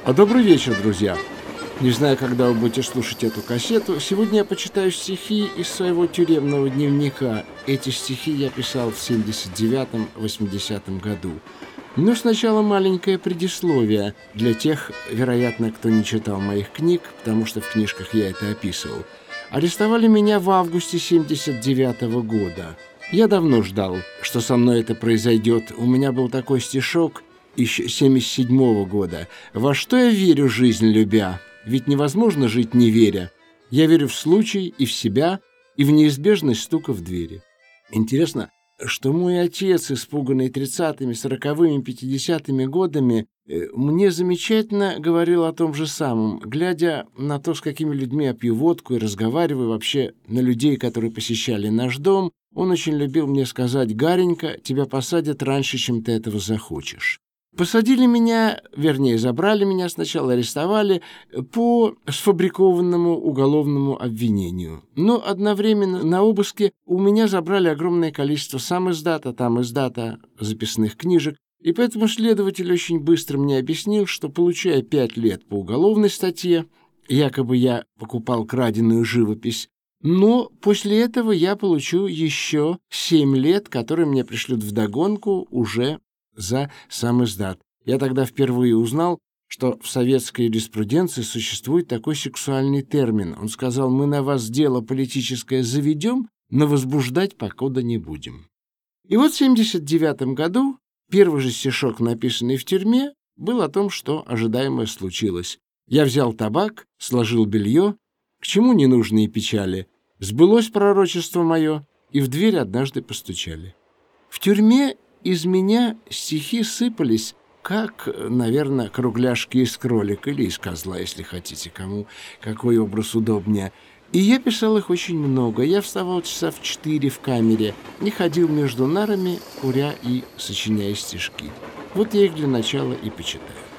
Добрый вечер, друзья! Не знаю, когда вы будете слушать эту кассету. Сегодня я почитаю стихи из своего тюремного дневника. Эти стихи я писал в 79-80 году. Но сначала маленькое предисловие для тех, вероятно, кто не читал моих книг, потому что в книжках я это описывал. Арестовали меня в августе 79-го года. Я давно ждал, что со мной это произойдет. У меня был такой стишок еще 77-го года. «Во что я верю, жизнь любя? Ведь невозможно жить, не веря. Я верю в случай и в себя, и в неизбежность стука в двери». Интересно, что мой отец, испуганный 30-ми, 40-ми, 50-ми годами, мне замечательно говорил о том же самом, глядя на то, с какими людьми я пью водку и разговариваю вообще на людей, которые посещали наш дом. Он очень любил мне сказать: «Гаренька, тебя посадят раньше, чем ты этого захочешь». Посадили меня, вернее, забрали меня сначала, арестовали по сфабрикованному уголовному обвинению. Но одновременно на обыске у меня забрали огромное количество сам-издата, там-издата записных книжек, и поэтому следователь очень быстро мне объяснил, что, получая 5 лет по уголовной статье, якобы я покупал краденую живопись, но после этого я получу еще 7 лет, которые мне пришлют вдогонку уже за сам-издат. Я тогда впервые узнал, что в советской юриспруденции существует такой сексуальный термин. Он сказал: «Мы на вас дело политическое заведем, но возбуждать покуда не будем». И вот в 79 году первый же стишок, написанный в тюрьме, был о том, что ожидаемое случилось. Я взял табак, сложил белье, к чему ненужные печали. Сбылось пророчество мое, и в дверь однажды постучали. В тюрьме из меня стихи сыпались, как, наверное, кругляшки из кролика или из козла, если хотите, кому какой образ удобнее. И я писал их очень много. Я вставал часа в 4 в камере, не ходил между нарами, куря и сочиняя стишки. Вот я их для начала и почитаю.